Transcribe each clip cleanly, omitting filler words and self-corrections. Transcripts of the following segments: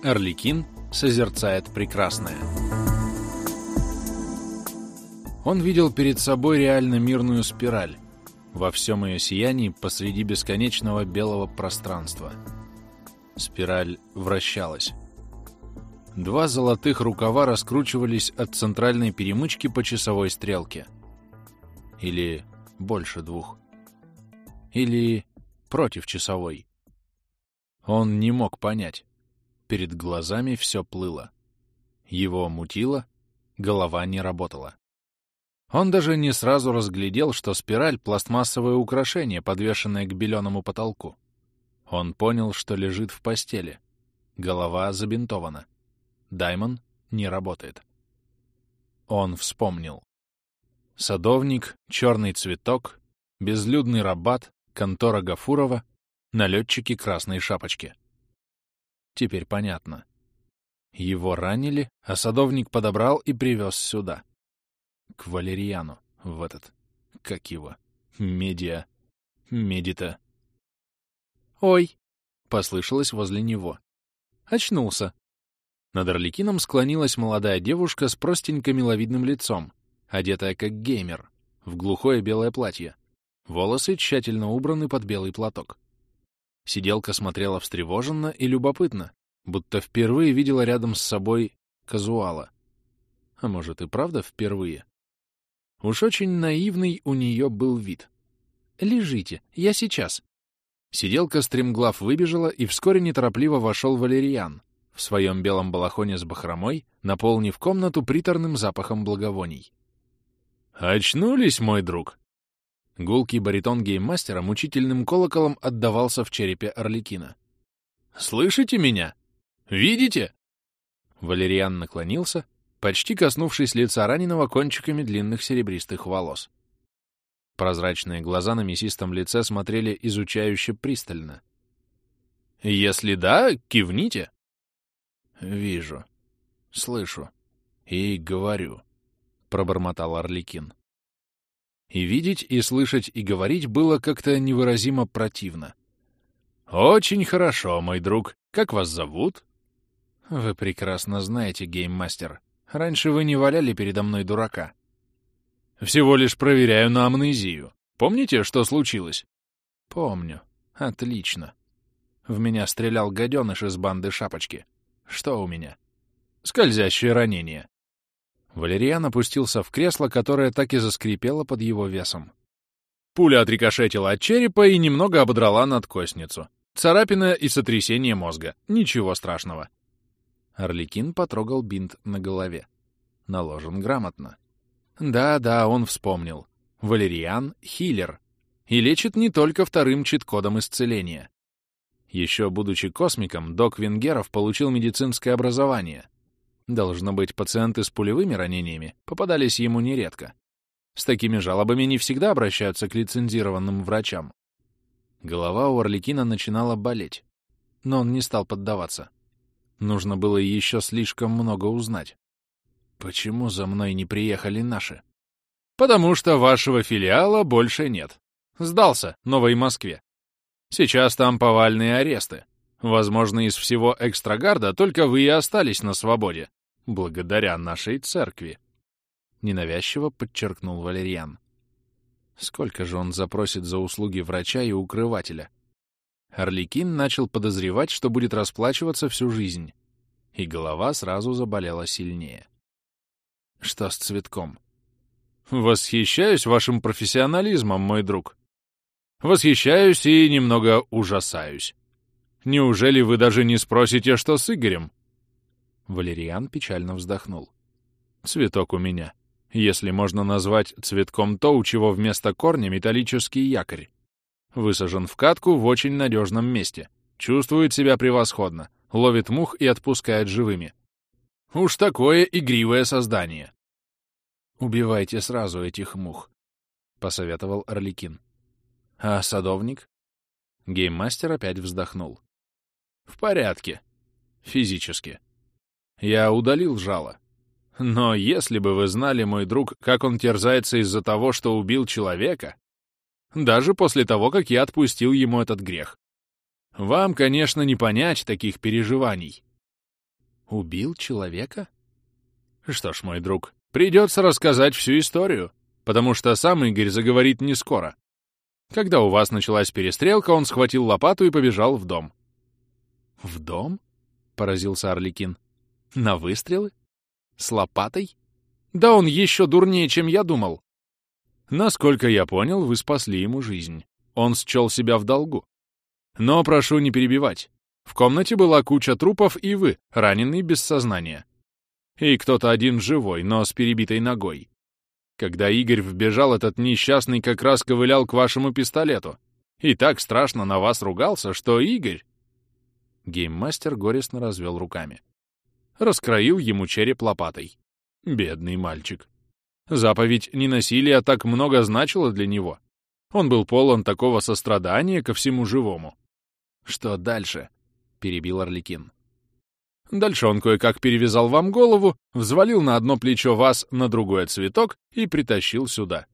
Арлекин созерцает прекрасное. Он видел перед собой реально мирную спираль, во всем ее сиянии посреди бесконечного белого пространства. Спираль вращалась. Два золотых рукава раскручивались от центральной перемычки по часовой стрелке. Или больше двух. Или против часовой. Он не мог понять. Перед глазами все плыло. Его мутило, голова не работала. Он даже не сразу разглядел, что спираль — пластмассовое украшение, подвешенное к беленому потолку. Он понял, что лежит в постели. Голова забинтована. Даймон не работает. Он вспомнил. Садовник, черный цветок, безлюдный рабат, контора Гафурова, налетчики красной шапочки. Теперь понятно. Его ранили, а садовник подобрал и привез сюда. К Валерьяну, в этот... Как его? Медита. «Ой!» — послышалось возле него. Очнулся. Над Арлекином склонилась молодая девушка с простеньким миловидным лицом, одетая как геймер, в глухое белое платье. Волосы тщательно убраны под белый платок. Сиделка смотрела встревоженно и любопытно, будто впервые видела рядом с собой казуала. А может и правда впервые? Уж очень наивный у нее был вид. «Лежите, я сейчас». Сиделка стремглав выбежала, и вскоре неторопливо вошел Валерьян в своем белом балахоне с бахромой, наполнив комнату приторным запахом благовоний. «Очнулись, мой друг!» Гулкий баритон гейммастера мучительным колоколом отдавался в черепе Арлекина. «Слышите меня? Видите?» Валерьян наклонился, почти коснувшись лица раненого кончиками длинных серебристых волос. Прозрачные глаза на мясистом лице смотрели изучающе пристально. «Если да, кивните». «Вижу, слышу и говорю», — пробормотал Арлекин. И видеть, и слышать, и говорить было как-то невыразимо противно. «Очень хорошо, мой друг. Как вас зовут?» «Вы прекрасно знаете, гейммастер. Раньше вы не валяли передо мной дурака». «Всего лишь проверяю на амнезию. Помните, что случилось?» «Помню. Отлично. В меня стрелял гаденыш из банды Шапочки. Что у меня?» «Скользящее ранение». Валерьян опустился в кресло, которое так и заскрипело под его весом. Пуля отрикошетила от черепа и немного ободрала надкостницу. Царапина и сотрясение мозга. Ничего страшного. Арлекин потрогал бинт на голове. Наложен грамотно. Да, он вспомнил. Валерьян — хилер. И лечит не только вторым чит-кодом исцеления. Еще будучи космиком, док Венгеров получил медицинское образование. Должно быть, пациенты с пулевыми ранениями попадались ему нередко. С такими жалобами не всегда обращаются к лицензированным врачам. Голова у Арлекина начинала болеть, но он не стал поддаваться. Нужно было еще слишком много узнать. Почему за мной не приехали наши? Потому что вашего филиала больше нет. Сдался Новой Москве. Сейчас там повальные аресты. Возможно, из всего экстрагарда только вы и остались на свободе, благодаря нашей церкви. Ненавязчиво подчеркнул Валерьян. Сколько же он запросит за услуги врача и укрывателя? Арлекин начал подозревать, что будет расплачиваться всю жизнь, и голова сразу заболела сильнее. Что с цветком? Восхищаюсь вашим профессионализмом, мой друг. Восхищаюсь и немного ужасаюсь. Неужели вы даже не спросите, что с Игорем? Валерьян печально вздохнул. Цветок у меня. Если можно назвать цветком то, у чего вместо корня металлический якорь. Высажен в катку в очень надежном месте. Чувствует себя превосходно. Ловит мух и отпускает живыми. Уж такое игривое создание. «Убивайте сразу этих мух», — посоветовал Арлекин. «А садовник?» Гейммастер опять вздохнул. «В порядке. Физически. Я удалил жало. Но если бы вы знали, мой друг, как он терзается из-за того, что убил человека, даже после того, как я отпустил ему этот грех. Вам, конечно, не понять таких переживаний. Убил человека? Что ж, мой друг, придется рассказать всю историю, потому что сам Игорь заговорит не скоро. Когда у вас началась перестрелка, он схватил лопату и побежал в дом. В дом? Поразился Арлекин. На выстрелы? С лопатой? Да он еще дурнее, чем я думал. Насколько я понял, вы спасли ему жизнь. Он счел себя в долгу. Но прошу не перебивать. В комнате была куча трупов, и вы, раненый без сознания. И кто-то один живой, но с перебитой ногой. Когда Игорь вбежал, этот несчастный как раз ковылял к вашему пистолету. И так страшно на вас ругался, что Игорь... Гейммастер горестно развел руками. Раскроил ему череп лопатой. Бедный мальчик. Заповедь ненасилия так много значила для него. Он был полон такого сострадания ко всему живому. «Что дальше?» — перебил Арлекин. Дальше он кое-как перевязал вам голову, взвалил на одно плечо вас, на другое цветок и притащил сюда.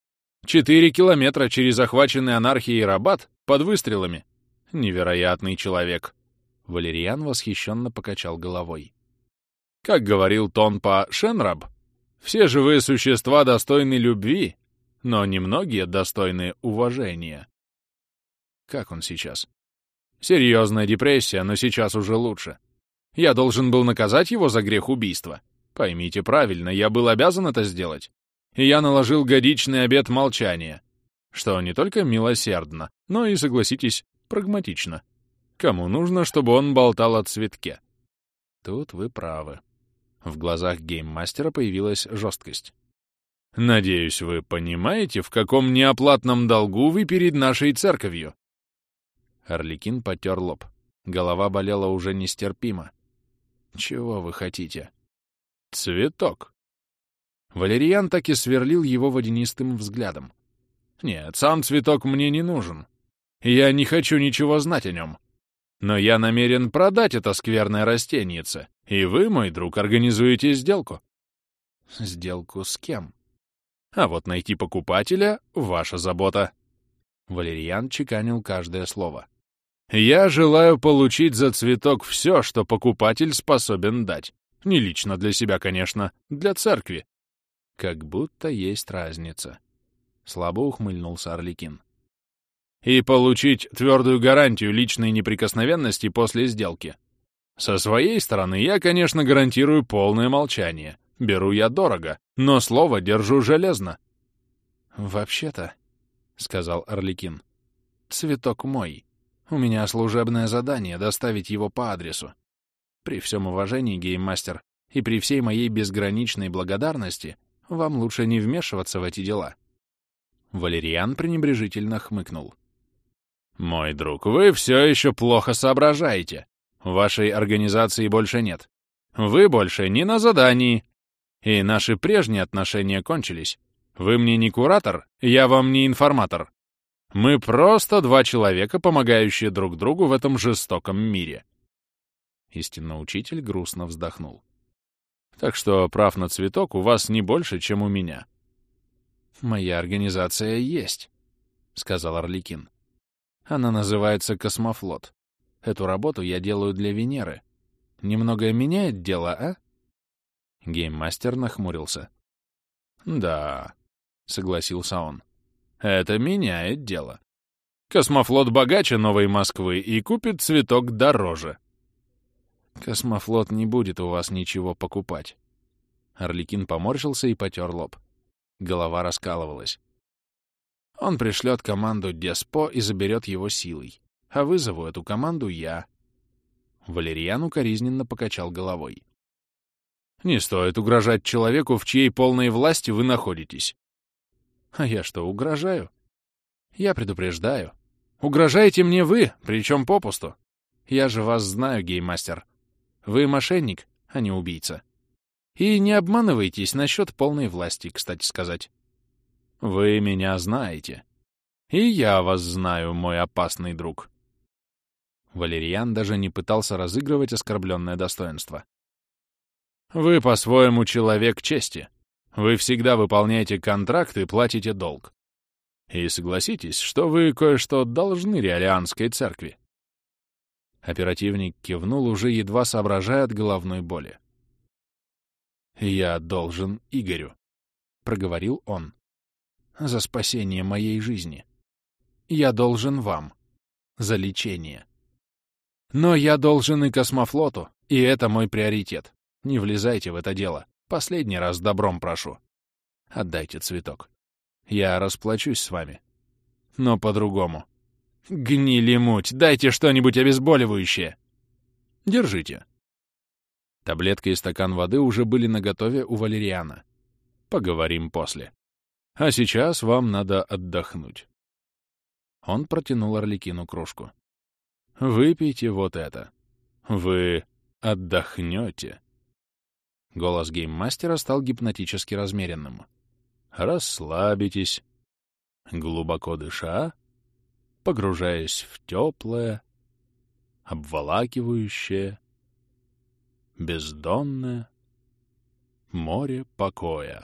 4 километра через охваченный анархией Рабат под выстрелами. Невероятный человек. Валериан восхищенно покачал головой. Как говорил Тонпа Шенраб, все живые существа достойны любви, но немногие достойны уважения. Как он сейчас? Серьезная депрессия, но сейчас уже лучше. Я должен был наказать его за грех убийства. Поймите правильно, я был обязан это сделать. И я наложил годичный обет молчания, что не только милосердно, но и, согласитесь, прагматично. Кому нужно, чтобы он болтал о цветке? Тут вы правы. В глазах гейммастера появилась жесткость. Надеюсь, вы понимаете, в каком неоплатном долгу вы перед нашей церковью. Арлекин потер лоб. Голова болела уже нестерпимо. Чего вы хотите? Цветок. Валериан так и сверлил его водянистым взглядом. Нет, сам цветок мне не нужен. Я не хочу ничего знать о нем. Но я намерен продать это скверное растенице, и вы, мой друг, организуете сделку. Сделку с кем? А вот найти покупателя — ваша забота. Валериан чеканил каждое слово. Я желаю получить за цветок все, что покупатель способен дать. Не лично для себя, конечно, для церкви. Как будто есть разница. Слабо ухмыльнулся Арлекин. И получить твердую гарантию личной неприкосновенности после сделки. Со своей стороны я, конечно, гарантирую полное молчание. Беру я дорого, но слово держу железно. «Вообще-то», — сказал Арлекин, — «цветок мой. У меня служебное задание — доставить его по адресу. При всем уважении, гейммастер, и при всей моей безграничной благодарности вам лучше не вмешиваться в эти дела». Валериан пренебрежительно хмыкнул. «Мой друг, вы все еще плохо соображаете. Вашей организации больше нет. Вы больше не на задании. И наши прежние отношения кончились. Вы мне не куратор, я вам не информатор. Мы просто два человека, помогающие друг другу в этом жестоком мире». Истинно учитель грустно вздохнул. «Так что прав на цветок у вас не больше, чем у меня». «Моя организация есть», — сказал Арлекин. «Она называется «Космофлот». Эту работу я делаю для Венеры. Немного меняет дело, а?» Гейммастер нахмурился. «Да», — согласился он. «Это меняет дело. Космофлот богаче Новой Москвы и купит цветок дороже». «Космофлот не будет у вас ничего покупать». Арлекин поморщился и потер лоб. Голова раскалывалась. «Он пришлет команду Деспо и заберет его силой. А вызову эту команду я». Валериан укоризненно покачал головой. «Не стоит угрожать человеку, в чьей полной власти вы находитесь». «А я что, угрожаю?» «Я предупреждаю. Угрожаете мне вы, причем попусту. Я же вас знаю, гейммастер. Вы мошенник, а не убийца. И не обманывайтесь насчет полной власти, кстати сказать. Вы меня знаете. И я вас знаю, мой опасный друг». Валериан даже не пытался разыгрывать оскорбленное достоинство. «Вы по-своему человек чести. Вы всегда выполняете контракт и платите долг. И согласитесь, что вы кое-что должны Реалианской церкви». Оперативник кивнул, уже едва соображая от головной боли. «Я должен Игорю», — проговорил он, — «за спасение моей жизни. Я должен вам за лечение. Но я должен и космофлоту, и это мой приоритет. Не влезайте в это дело. Последний раз добром прошу. Отдайте цветок. Я расплачусь с вами. Но по-другому. Гнили муть, дайте что-нибудь обезболивающее. Держите». Таблетка и стакан воды уже были наготове у Валериана. Поговорим после. А сейчас вам надо отдохнуть. Он протянул Арлекину кружку. Выпейте вот это. Вы отдохнете. Голос гейммастера стал гипнотически размеренным. Расслабитесь, глубоко дыша, погружаясь в теплое, обволакивающее, бездонное море покоя.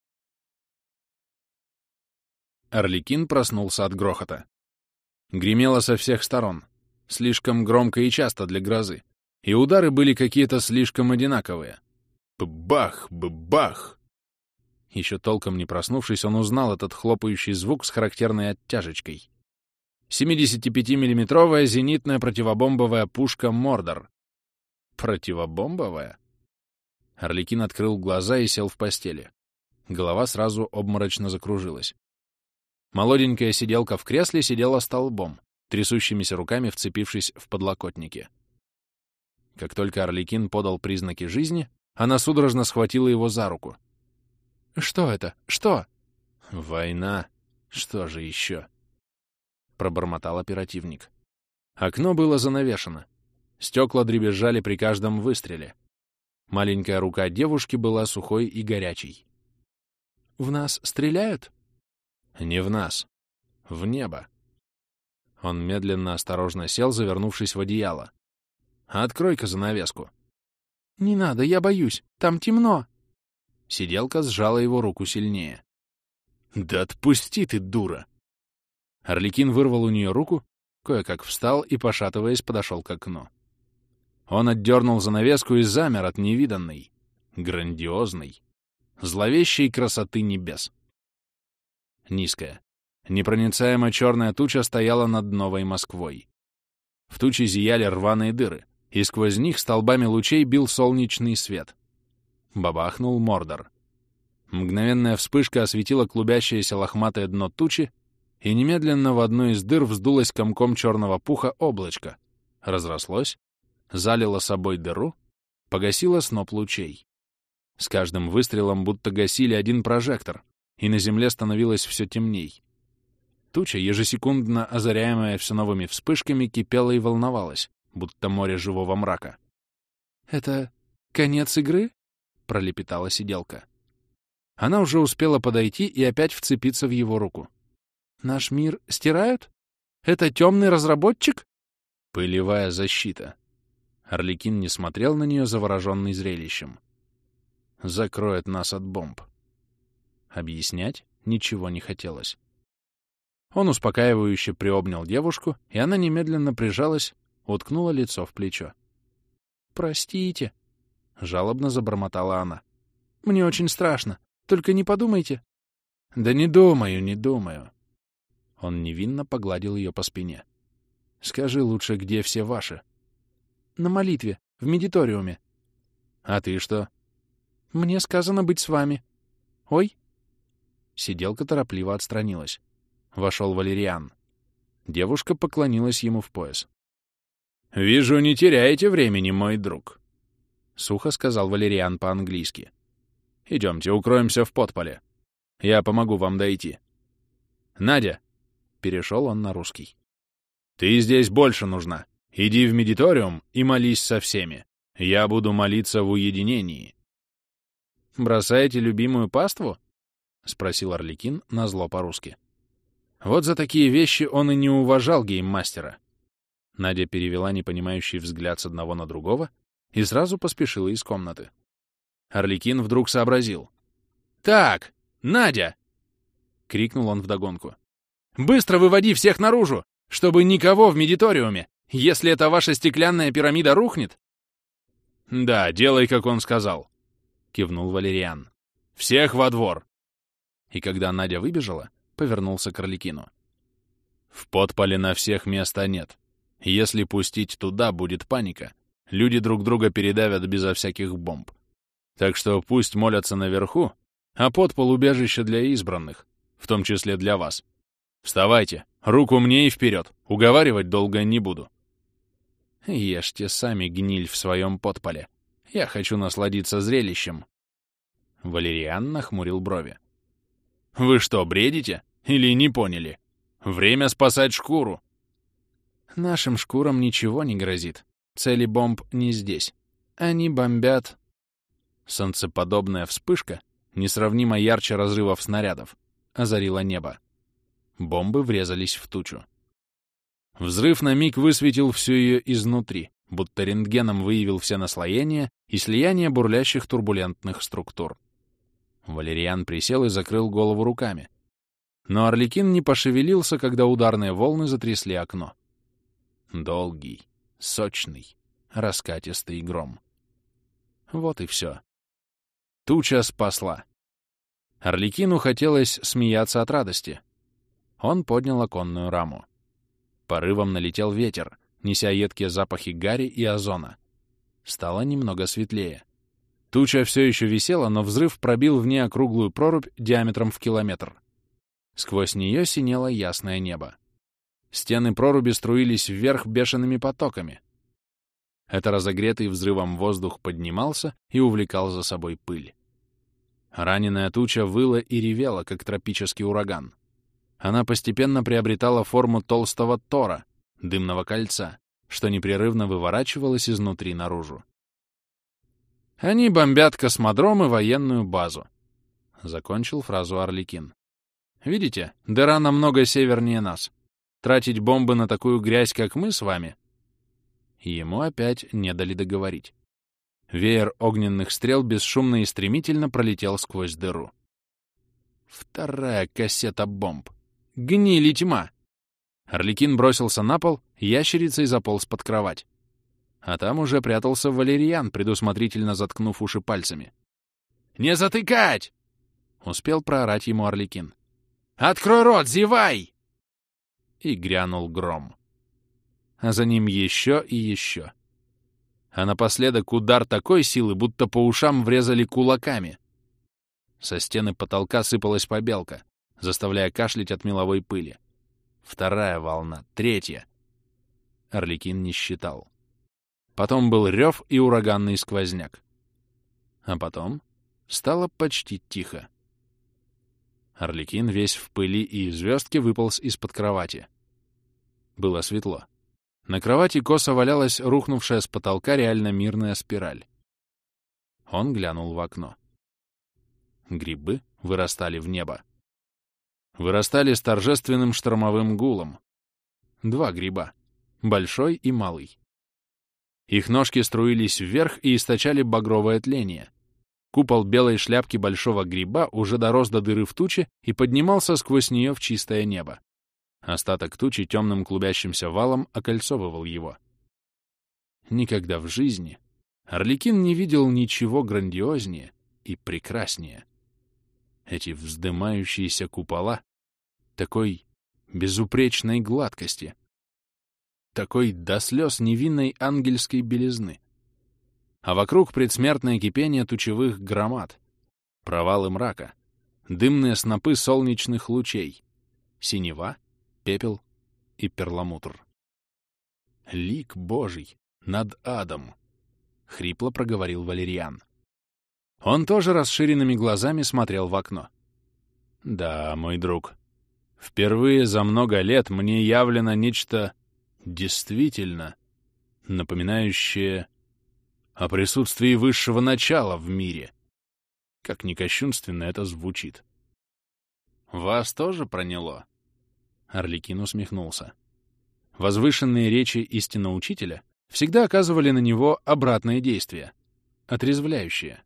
Арлекин проснулся от грохота. Гремело со всех сторон, слишком громко и часто для грозы, и удары были какие-то слишком одинаковые. Бах, бах! Еще толком не проснувшись, он узнал этот хлопающий звук с характерной оттяжечкой. 75-миллиметровая зенитная противобомбовая пушка «Мордор». Противобомбовая? Арлекин открыл глаза и сел в постели. Голова сразу обморочно закружилась. Молоденькая сиделка в кресле сидела столбом, трясущимися руками вцепившись в подлокотники. Как только Арлекин подал признаки жизни, она судорожно схватила его за руку. «Что это? Что?» «Война. Что же еще?» — пробормотал оперативник. Окно было занавешено. Стекла дребезжали при каждом выстреле. Маленькая рука девушки была сухой и горячей. «В нас стреляют?» «Не в нас. В небо». Он медленно, осторожно сел, завернувшись в одеяло. «Открой-ка занавеску». «Не надо, я боюсь. Там темно». Сиделка сжала его руку сильнее. «Да отпусти ты, дура!» Арлекин вырвал у нее руку, кое-как встал и, пошатываясь, подошел к окну. Он отдернул занавеску и замер от невиданной, грандиозной, зловещей красоты небес. Низкая, непроницаемо черная туча стояла над Новой Москвой. В туче зияли рваные дыры, и сквозь них столбами лучей бил солнечный свет. Бабахнул Мордор. Мгновенная вспышка осветила клубящееся лохматое дно тучи, и немедленно в одной из дыр вздулось комком черного пуха облачко, разрослось, залило собой дыру, погасило сноп лучей. С каждым выстрелом будто гасили один прожектор, и на земле становилось все темней. Туча, ежесекундно озаряемая все новыми вспышками, кипела и волновалась, будто море живого мрака. «Это конец игры?» — пролепетала сиделка. Она уже успела подойти и опять вцепиться в его руку. «Наш мир стирают? Это темный разработчик?» «Пылевая защита». Арлекин не смотрел на нее, завороженный зрелищем. «Закроет нас от бомб». Объяснять ничего не хотелось. Он успокаивающе приобнял девушку, и она немедленно прижалась, уткнула лицо в плечо. «Простите», — жалобно забормотала она. «Мне очень страшно. Только не подумайте». «Да не думаю, не думаю». Он невинно погладил ее по спине. «Скажи лучше, где все ваши?» «На молитве, в медиториуме». «А ты что?» «Мне сказано быть с вами». «Ой». Сиделка торопливо отстранилась. Вошел Валериан. Девушка поклонилась ему в пояс. «Вижу, не теряете времени, мой друг», — сухо сказал Валериан по-английски. «Идемте, укроемся в подполе. Я помогу вам дойти». «Надя», — перешел он на русский, — «ты здесь больше нужна. Иди в медиториум и молись со всеми. Я буду молиться в уединении». «Бросаете любимую паству?» — спросил Арлекин назло по-русски. Вот за такие вещи он и не уважал гейммастера. Надя перевела непонимающий взгляд с одного на другого и сразу поспешила из комнаты. Арлекин вдруг сообразил. «Так, Надя!» — крикнул он вдогонку. «Быстро выводи всех наружу, чтобы никого в медиториуме! Если эта ваша стеклянная пирамида рухнет...» «Да, делай, как он сказал», — кивнул Валериан. «Всех во двор!» И когда Надя выбежала, повернулся к Орликину. «В подполе на всех места нет. Если пустить туда, будет паника. Люди друг друга передавят безо всяких бомб. Так что пусть молятся наверху, а подпол — убежище для избранных, в том числе для вас. Вставайте, руку мне и вперед, уговаривать долго не буду». «Ешьте сами гниль в своем подполе. Я хочу насладиться зрелищем». Валериан нахмурил брови. «Вы что, бредите? Или не поняли? Время спасать шкуру!» «Нашим шкурам ничего не грозит. Цели бомб не здесь. Они бомбят...» Солнцеподобная вспышка, несравнимо ярче разрывов снарядов, озарила небо. Бомбы врезались в тучу. Взрыв на миг высветил всю ее изнутри, будто рентгеном выявил все наслоения и слияния бурлящих турбулентных структур. Валериан присел и закрыл голову руками. Но Орликин не пошевелился, когда ударные волны затрясли окно. Долгий, сочный, раскатистый гром. Вот и все. Туча спасла. Орликину хотелось смеяться от радости. Он поднял оконную раму. Порывом налетел ветер, неся едкие запахи гари и озона. Стало немного светлее. Туча все еще висела, но взрыв пробил в ней округлую прорубь диаметром в километр. Сквозь нее синело ясное небо. Стены проруби струились вверх бешеными потоками. Это разогретый взрывом воздух поднимался и увлекал за собой пыль. Раненая туча выла и ревела, как тропический ураган. Она постепенно приобретала форму толстого тора, дымного кольца, что непрерывно выворачивалось изнутри наружу. «Они бомбят космодром и военную базу», — закончил фразу Орликин. «Видите, дыра намного севернее нас. Тратить бомбы на такую грязь, как мы с вами...» Ему опять не дали договорить. Веер огненных стрел бесшумно и стремительно пролетел сквозь дыру. Вторая кассета бомб. Гнили тьма! Орликин бросился на пол, ящерицей заполз под кровать. А там уже прятался Валериан, предусмотрительно заткнув уши пальцами. «Не затыкать!» — успел проорать ему Орликин. «Открой рот, зевай!» И грянул гром. А за ним еще и еще. А напоследок удар такой силы, будто по ушам врезали кулаками. Со стены потолка сыпалась побелка, заставляя кашлять от меловой пыли. Вторая волна, третья. Орликин не считал. Потом был рев и ураганный сквозняк. А потом стало почти тихо. Орликин весь в пыли и звездке выполз из-под кровати. Было светло. На кровати косо валялась рухнувшая с потолка реально мирная спираль. Он глянул в окно. Грибы вырастали в небо. Вырастали с торжественным штормовым гулом. Два гриба, большой и малый. Их ножки струились вверх и источали багровое тление. Купол белой шляпки большого гриба уже дорос до дыры в туче и поднимался сквозь нее в чистое небо. Остаток тучи темным клубящимся валом окольцовывал его. Никогда в жизни Орликин не видел ничего грандиознее и прекраснее. Эти вздымающиеся купола такой безупречной гладкости, такой до слез невинной ангельской белизны. А вокруг предсмертное кипение тучевых громад, провалы мрака, дымные снопы солнечных лучей, синева, пепел и перламутр. «Лик Божий над адом!» — хрипло проговорил Валериан. Он тоже расширенными глазами смотрел в окно. «Да, мой друг, впервые за много лет мне явлено нечто действительно напоминающее о присутствии высшего начала в мире. Как ни кощунственно это звучит. Вас тоже проняло?» Орликин усмехнулся. Возвышенные речи истинного учителя всегда оказывали на него обратное действие, отрезвляющее.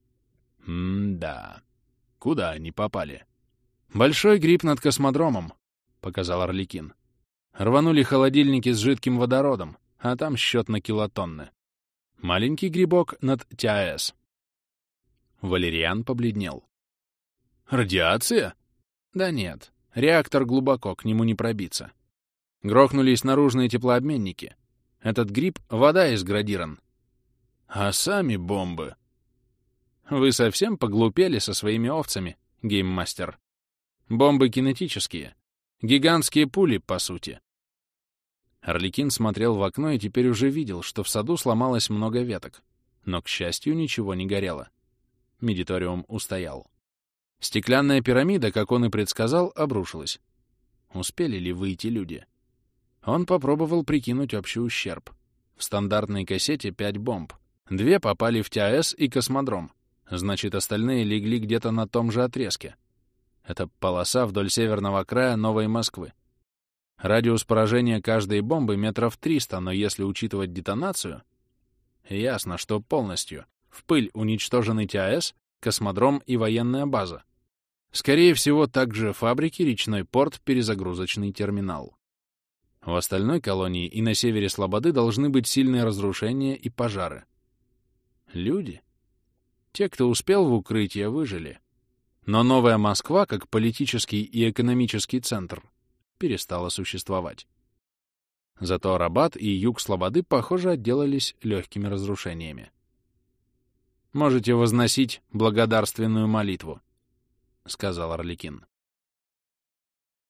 «М-да. Куда они попали?» «Большой гриб над космодромом», — показал Орликин. Рванули холодильники с жидким водородом, а там счет на килотонны. Маленький грибок над ТАЭС. Валериан побледнел. «Радиация?» «Да нет, реактор глубоко, к нему не пробиться. Грохнулись наружные теплообменники. Этот гриб — вода изградирован. А сами бомбы...» «Вы совсем поглупели со своими овцами, гейммастер. Бомбы кинетические. Гигантские пули, по сути». Арлекин смотрел в окно и теперь уже видел, что в саду сломалось много веток. Но, к счастью, ничего не горело. Медиториум устоял. Стеклянная пирамида, как он и предсказал, обрушилась. Успели ли выйти люди? Он попробовал прикинуть общий ущерб. В стандартной кассете 5 бомб. 2 попали в ТАЭС и космодром. Значит, остальные легли где-то на том же отрезке. Это полоса вдоль северного края Новой Москвы. Радиус поражения каждой бомбы метров 300, но если учитывать детонацию, ясно, что полностью в пыль уничтожены ТАЭС, космодром и военная база. Скорее всего, также фабрики, речной порт, перезагрузочный терминал. В остальной колонии и на севере Слободы должны быть сильные разрушения и пожары. Люди? Те, кто успел в укрытие, выжили. Но Новая Москва, как политический и экономический центр, перестала существовать. Зато Арабат и юг Слободы, похоже, отделались легкими разрушениями. «Можете возносить благодарственную молитву», — сказал Арлекин.